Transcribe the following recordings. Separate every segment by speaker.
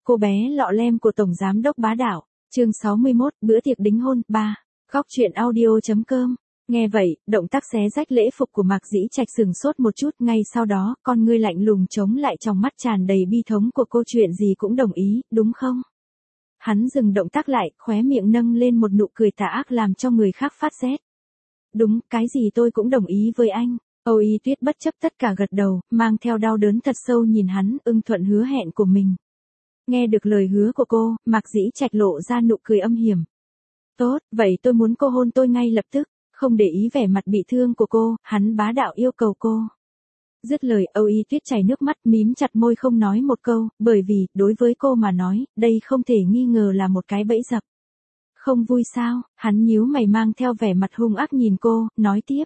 Speaker 1: cô bé lọ lem của Tổng Giám đốc bá đạo. Chương 61, bữa tiệc đính hôn, 3. Góc truyện audio.com. Nghe vậy, động tác xé rách lễ phục của Mạc Dĩ Trạch sừng sốt một chút, ngay sau đó, con ngươi lạnh lùng chống lại trong mắt tràn đầy bi thống của cô, chuyện gì cũng đồng ý, đúng không? Hắn dừng động tác lại, khóe miệng nâng lên một nụ cười tà ác làm cho người khác phát rét. Đúng, cái gì tôi cũng đồng ý với anh. Âu Y Tuyết bất chấp tất cả gật đầu, mang theo đau đớn thật sâu nhìn hắn, ưng thuận hứa hẹn của mình. Nghe được lời hứa của cô, Mạc Dĩ Trạch lộ ra nụ cười âm hiểm. Tốt, vậy tôi muốn cô hôn tôi ngay lập tức. Không để ý vẻ mặt bị thương của cô, hắn bá đạo yêu cầu cô. Dứt lời, Âu Y Tuyết chảy nước mắt, mím chặt môi không nói một câu, bởi vì, đối với cô mà nói, đây không thể nghi ngờ là một cái bẫy dập. Không vui sao? Hắn nhíu mày mang theo vẻ mặt hung ác nhìn cô, nói tiếp.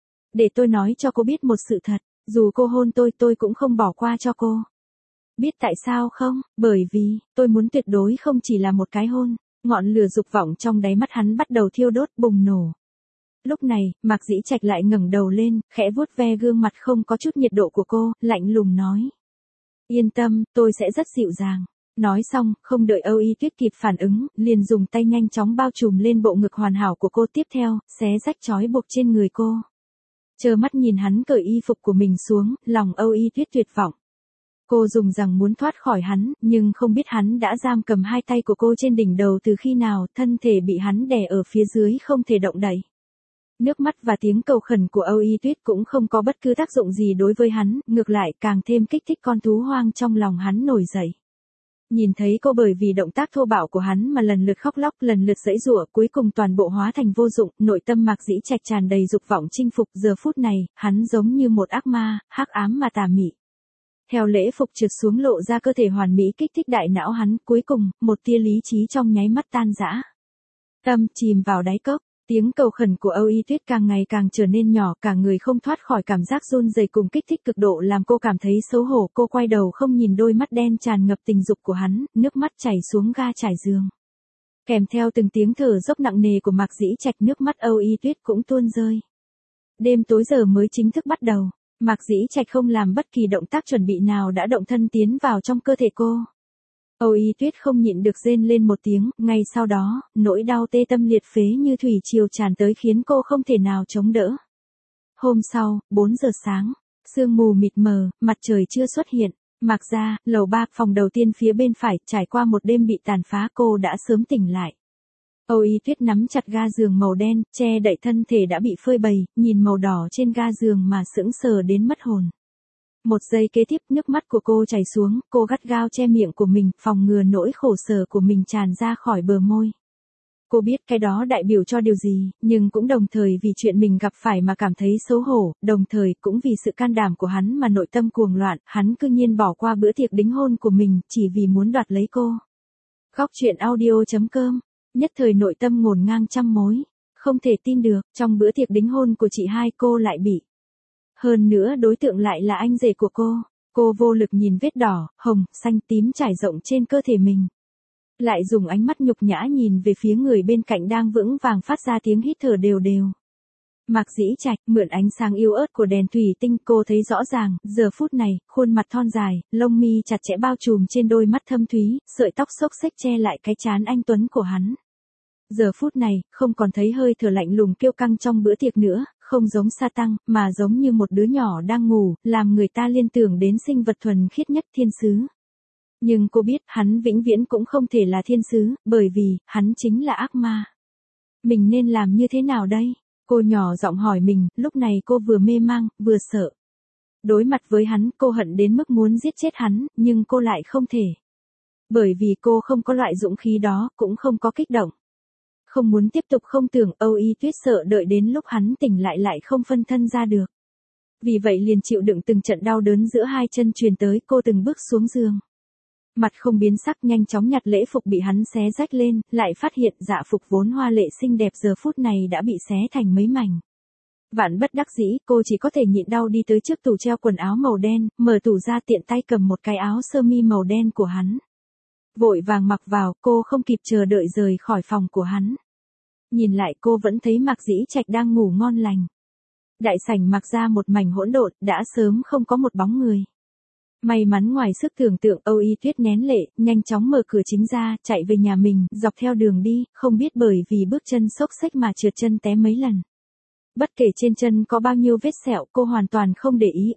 Speaker 1: Để tôi nói cho cô biết một sự thật, dù cô hôn tôi cũng không bỏ qua cho cô. Biết tại sao không? Bởi vì, tôi muốn tuyệt đối không chỉ là một cái hôn. Ngọn lửa dục vọng trong đáy mắt hắn bắt đầu thiêu đốt, bùng nổ. Lúc này, Mạc Dĩ Trạch lại ngẩng đầu lên, khẽ vuốt ve gương mặt không có chút nhiệt độ của cô, lạnh lùng nói. Yên tâm, tôi sẽ rất dịu dàng. Nói xong, không đợi Âu Y Tuyết kịp phản ứng, liền dùng tay nhanh chóng bao trùm lên bộ ngực hoàn hảo của cô, tiếp theo, xé rách trói buộc trên người cô. Trơ mắt nhìn hắn cởi y phục của mình xuống, lòng Âu Y Tuyết tuyệt vọng. Cô dùng rằng muốn thoát khỏi hắn, nhưng không biết hắn đã giam cầm hai tay của cô trên đỉnh đầu từ khi nào, thân thể bị hắn đè ở phía dưới không thể động đậy. Nước mắt và tiếng cầu khẩn của Âu Y Tuyết cũng không có bất cứ tác dụng gì đối với hắn, ngược lại càng thêm kích thích con thú hoang trong lòng hắn nổi dậy. Nhìn thấy cô bởi vì động tác thô bạo của hắn mà lần lượt khóc lóc, lần lượt giãy giụa, cuối cùng toàn bộ hóa thành vô dụng, nội tâm Mạc Dĩ Trạch tràn đầy dục vọng chinh phục, giờ phút này, hắn giống như một ác ma, hắc ám mà tà mị. Theo lễ phục trượt xuống lộ ra cơ thể hoàn mỹ kích thích đại não hắn, cuối cùng, một tia lý trí trong nháy mắt tan rã. Tâm chìm vào đáy cốc. Tiếng cầu khẩn của Âu Y Tuyết càng ngày càng trở nên nhỏ, cả người không thoát khỏi cảm giác run rẩy cùng kích thích cực độ làm cô cảm thấy xấu hổ, cô quay đầu không nhìn đôi mắt đen tràn ngập tình dục của hắn, nước mắt chảy xuống ga trải giường. Kèm theo từng tiếng thở dốc nặng nề của Mạc Dĩ Trạch, nước mắt Âu Y Tuyết cũng tuôn rơi. Đêm tối giờ mới chính thức bắt đầu, Mạc Dĩ Trạch không làm bất kỳ động tác chuẩn bị nào đã động thân tiến vào trong cơ thể cô. Âu Y Tuyết không nhịn được rên lên một tiếng, ngay sau đó, nỗi đau tê tâm liệt phế như thủy triều tràn tới khiến cô không thể nào chống đỡ. Hôm sau, 4 giờ sáng, sương mù mịt mờ, mặt trời chưa xuất hiện, Mạc gia, lầu 3, phòng đầu tiên phía bên phải, trải qua một đêm bị tàn phá cô đã sớm tỉnh lại. Âu Y Tuyết nắm chặt ga giường màu đen, che đậy thân thể đã bị phơi bày, nhìn màu đỏ trên ga giường mà sững sờ đến mất hồn. Một giây kế tiếp, nước mắt của cô chảy xuống, cô gắt gao che miệng của mình, phòng ngừa nỗi khổ sở của mình tràn ra khỏi bờ môi. Cô biết cái đó đại biểu cho điều gì, nhưng cũng đồng thời vì chuyện mình gặp phải mà cảm thấy xấu hổ, đồng thời cũng vì sự can đảm của hắn mà nội tâm cuồng loạn, hắn cư nhiên bỏ qua bữa tiệc đính hôn của mình, chỉ vì muốn đoạt lấy cô. Góc truyện audio.com, nhất thời nội tâm ngổn ngang trăm mối, không thể tin được, trong bữa tiệc đính hôn của chị hai cô lại bị. Hơn nữa đối tượng lại là anh rể của cô vô lực nhìn vết đỏ, hồng, xanh, tím trải rộng trên cơ thể mình. Lại dùng ánh mắt nhục nhã nhìn về phía người bên cạnh đang vững vàng phát ra tiếng hít thở đều đều. Mạc Dĩ Trạch, mượn ánh sáng yếu ớt của đèn thủy tinh cô thấy rõ ràng, giờ phút này, khuôn mặt thon dài, lông mi chặt chẽ bao trùm trên đôi mắt thâm thúy, sợi tóc xốc xếch che lại cái trán anh tuấn của hắn. Giờ phút này, không còn thấy hơi thở lạnh lùng kiêu căng trong bữa tiệc nữa, không giống sa tăng, mà giống như một đứa nhỏ đang ngủ, làm người ta liên tưởng đến sinh vật thuần khiết nhất thiên sứ. Nhưng cô biết, hắn vĩnh viễn cũng không thể là thiên sứ, bởi vì, hắn chính là ác ma. Mình nên làm như thế nào đây? Cô nhỏ giọng hỏi mình, lúc này cô vừa mê mang, vừa sợ. Đối mặt với hắn, cô hận đến mức muốn giết chết hắn, nhưng cô lại không thể. Bởi vì cô không có loại dũng khí đó, cũng không có kích động. Không muốn tiếp tục không tưởng, Âu Y Tuyết sợ đợi đến lúc hắn tỉnh lại không phân thân ra được. Vì vậy liền chịu đựng từng trận đau đớn giữa hai chân truyền tới, cô từng bước xuống giường. Mặt không biến sắc nhanh chóng nhặt lễ phục bị hắn xé rách lên, lại phát hiện dạ phục vốn hoa lệ xinh đẹp giờ phút này đã bị xé thành mấy mảnh. Vạn bất đắc dĩ, cô chỉ có thể nhịn đau đi tới trước tủ treo quần áo màu đen, mở tủ ra tiện tay cầm một cái áo sơ mi màu đen của hắn. Vội vàng mặc vào, cô không kịp chờ đợi rời khỏi phòng của hắn. Nhìn lại cô vẫn thấy Mạc Dĩ Trạch đang ngủ ngon lành. Đại sảnh Mạc gia một mảnh hỗn độn, đã sớm không có một bóng người. May mắn ngoài sức tưởng tượng, Âu Y Tuyết nén lệ, nhanh chóng mở cửa chính ra, chạy về nhà mình, dọc theo đường đi, không biết bởi vì bước chân xốc xếch mà trượt chân té mấy lần. Bất kể trên chân có bao nhiêu vết sẹo, cô hoàn toàn không để ý.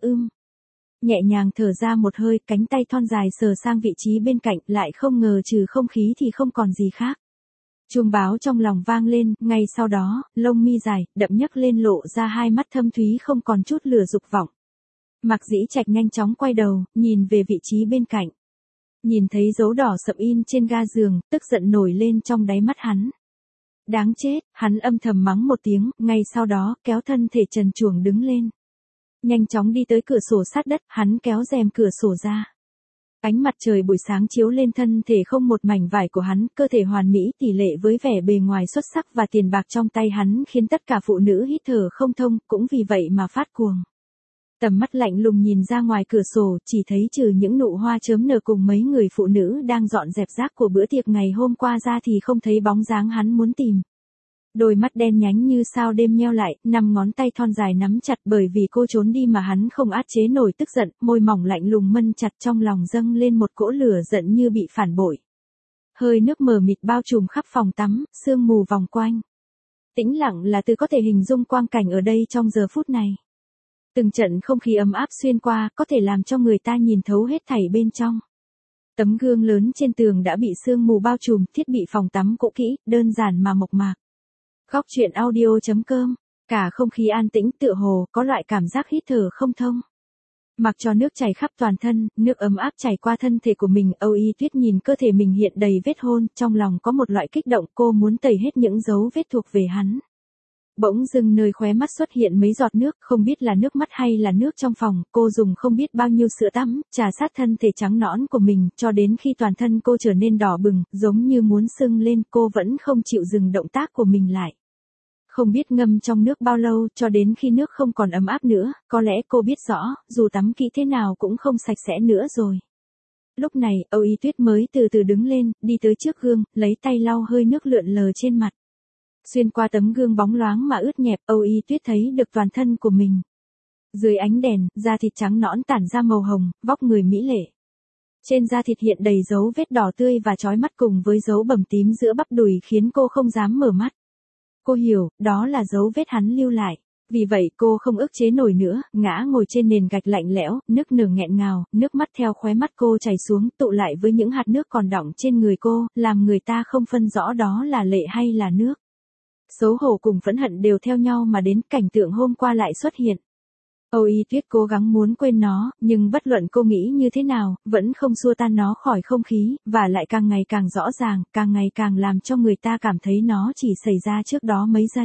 Speaker 1: Nhẹ nhàng thở ra một hơi, cánh tay thon dài sờ sang vị trí bên cạnh, lại không ngờ trừ không khí thì không còn gì khác. Chuông báo trong lòng vang lên, ngay sau đó, lông mi dài, đậm nhấc lên lộ ra hai mắt thâm thúy không còn chút lửa dục vọng. Mạc Dĩ Trạch nhanh chóng quay đầu, nhìn về vị trí bên cạnh. Nhìn thấy dấu đỏ sậm in trên ga giường, tức giận nổi lên trong đáy mắt hắn. Đáng chết, hắn âm thầm mắng một tiếng, ngay sau đó, kéo thân thể trần truồng đứng lên. Nhanh chóng đi tới cửa sổ sát đất, hắn kéo rèm cửa sổ ra. Ánh mặt trời buổi sáng chiếu lên thân thể không một mảnh vải của hắn, cơ thể hoàn mỹ tỷ lệ với vẻ bề ngoài xuất sắc và tiền bạc trong tay hắn khiến tất cả phụ nữ hít thở không thông, cũng vì vậy mà phát cuồng. Tầm mắt lạnh lùng nhìn ra ngoài cửa sổ, chỉ thấy trừ những nụ hoa chớm nở cùng mấy người phụ nữ đang dọn dẹp rác của bữa tiệc ngày hôm qua ra thì không thấy bóng dáng hắn muốn tìm. Đôi mắt đen nhánh như sao đêm nheo lại, 5 ngón tay thon dài nắm chặt, bởi vì cô trốn đi mà hắn không áp chế nổi tức giận, môi mỏng lạnh lùng mân chặt, trong lòng dâng lên một cỗ lửa giận như bị phản bội. Hơi nước mờ mịt bao trùm khắp phòng tắm, sương mù vòng quanh. Tĩnh lặng là từ có thể hình dung quang cảnh ở đây trong giờ phút này. Từng trận không khí ấm áp xuyên qua, có thể làm cho người ta nhìn thấu hết thảy bên trong. Tấm gương lớn trên tường đã bị sương mù bao trùm, thiết bị phòng tắm cũ kỹ, đơn giản mà mộc mạc. Góc truyện audio.com, cả không khí an tĩnh tựa hồ, có loại cảm giác hít thở không thông. Mặc cho nước chảy khắp toàn thân, nước ấm áp chảy qua thân thể của mình, Âu Y Tuyết nhìn cơ thể mình hiện đầy vết hôn, trong lòng có một loại kích động, cô muốn tẩy hết những dấu vết thuộc về hắn. Bỗng dưng nơi khóe mắt xuất hiện mấy giọt nước, không biết là nước mắt hay là nước trong phòng, cô dùng không biết bao nhiêu sữa tắm, trà sát thân thể trắng nõn của mình, cho đến khi toàn thân cô trở nên đỏ bừng, giống như muốn sưng lên, cô vẫn không chịu dừng động tác của mình lại. Không biết ngâm trong nước bao lâu, cho đến khi nước không còn ấm áp nữa, có lẽ cô biết rõ, dù tắm kỹ thế nào cũng không sạch sẽ nữa rồi. Lúc này, Âu Y Tuyết mới từ từ đứng lên, đi tới trước gương, lấy tay lau hơi nước lượn lờ trên mặt. Xuyên qua tấm gương bóng loáng mà ướt nhẹp, Âu Y Tuyết thấy được toàn thân của mình. Dưới ánh đèn, da thịt trắng nõn tản ra màu hồng, vóc người mỹ lệ. Trên da thịt hiện đầy dấu vết đỏ tươi và chói mắt cùng với dấu bầm tím giữa bắp đùi khiến cô không dám mở mắt. Cô hiểu, đó là dấu vết hắn lưu lại. Vì vậy cô không ức chế nổi nữa, ngã ngồi trên nền gạch lạnh lẽo, nức nở nghẹn ngào, nước mắt theo khóe mắt cô chảy xuống, tụ lại với những hạt nước còn đọng trên người cô, làm người ta không phân rõ đó là lệ hay là nước. Xấu hổ cùng phẫn hận đều theo nhau mà đến, cảnh tượng hôm qua lại xuất hiện. Âu Y Tuyết cố gắng muốn quên nó, nhưng bất luận cô nghĩ như thế nào, vẫn không xua tan nó khỏi không khí, và lại càng ngày càng rõ ràng, càng ngày càng làm cho người ta cảm thấy nó chỉ xảy ra trước đó mấy giây.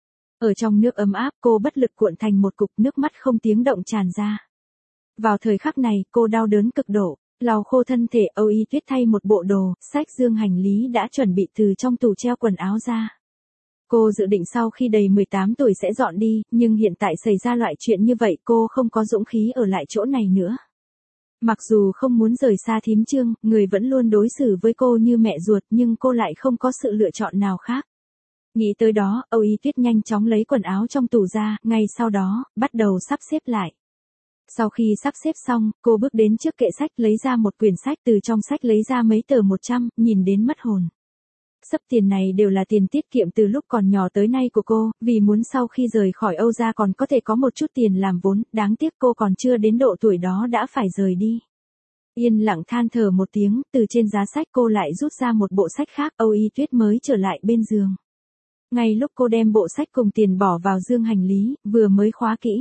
Speaker 1: Ở trong nước ấm áp, cô bất lực cuộn thành một cục, nước mắt không tiếng động tràn ra. Vào thời khắc này, cô đau đớn cực độ, lau khô thân thể, Âu Y Tuyết thay một bộ đồ, xách dương hành lý đã chuẩn bị từ trong tủ treo quần áo ra. Cô dự định sau khi đầy 18 tuổi sẽ dọn đi, nhưng hiện tại xảy ra loại chuyện như vậy cô không có dũng khí ở lại chỗ này nữa. Mặc dù không muốn rời xa thím Trương, người vẫn luôn đối xử với cô như mẹ ruột, nhưng cô lại không có sự lựa chọn nào khác. Nghĩ tới đó, Âu Y Tuyết nhanh chóng lấy quần áo trong tủ ra, ngay sau đó, bắt đầu sắp xếp lại. Sau khi sắp xếp xong, cô bước đến trước kệ sách lấy ra một quyển sách, từ trong sách lấy ra mấy tờ 100, nhìn đến mất hồn. Sấp tiền này đều là tiền tiết kiệm từ lúc còn nhỏ tới nay của cô, vì muốn sau khi rời khỏi Âu gia còn có thể có một chút tiền làm vốn, đáng tiếc cô còn chưa đến độ tuổi đó đã phải rời đi. Yên lặng than thở một tiếng, từ trên giá sách cô lại rút ra một bộ sách khác, Âu Y Tuyết mới trở lại bên giường. Ngay lúc cô đem bộ sách cùng tiền bỏ vào dương hành lý, vừa mới khóa kỹ,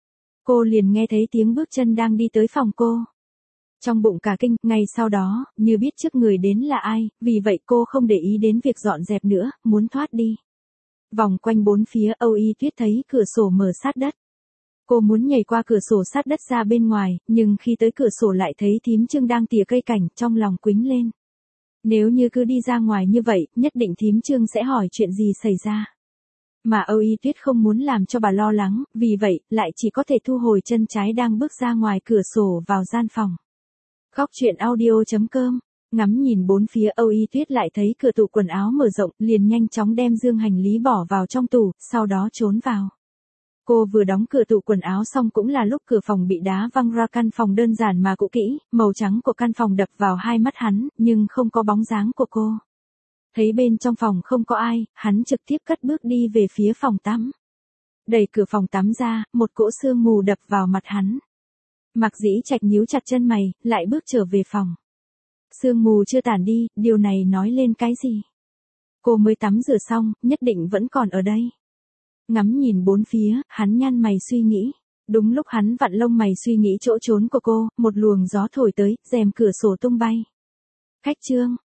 Speaker 1: cô liền nghe thấy tiếng bước chân đang đi tới phòng cô. Trong bụng cả kinh, ngay sau đó, như biết trước người đến là ai, vì vậy cô không để ý đến việc dọn dẹp nữa, muốn thoát đi. Vòng quanh bốn phía, Âu Y Tuyết thấy cửa sổ mở sát đất. Cô muốn nhảy qua cửa sổ sát đất ra bên ngoài, nhưng khi tới cửa sổ lại thấy thím Trương đang tỉa cây cảnh, trong lòng quĩnh lên. Nếu như cứ đi ra ngoài như vậy, nhất định thím Trương sẽ hỏi chuyện gì xảy ra. Mà Âu Y Tuyết không muốn làm cho bà lo lắng, vì vậy, lại chỉ có thể thu hồi chân trái đang bước ra ngoài cửa sổ vào gian phòng. Góc truyện audio.com, ngắm nhìn bốn phía, Âu Y Tuyết lại thấy cửa tủ quần áo mở rộng, liền nhanh chóng đem dương hành lý bỏ vào trong tủ, sau đó trốn vào. Cô vừa đóng cửa tủ quần áo xong cũng là lúc cửa phòng bị đá văng ra, căn phòng đơn giản mà cũ kỹ, màu trắng của căn phòng đập vào hai mắt hắn, nhưng không có bóng dáng của cô. Thấy bên trong phòng không có ai, hắn trực tiếp cất bước đi về phía phòng tắm. Đẩy cửa phòng tắm ra, một cỗ sương mù đập vào mặt hắn. Mạc Dĩ Trạch nhíu chặt chân mày, lại bước trở về phòng. Sương mù chưa tản đi, điều này nói lên cái gì? Cô mới tắm rửa xong, nhất định vẫn còn ở đây. Ngắm nhìn bốn phía, hắn nhăn mày suy nghĩ. Đúng lúc hắn vặn lông mày suy nghĩ chỗ trốn của cô, một luồng gió thổi tới, rèm cửa sổ tung bay. Khách trương,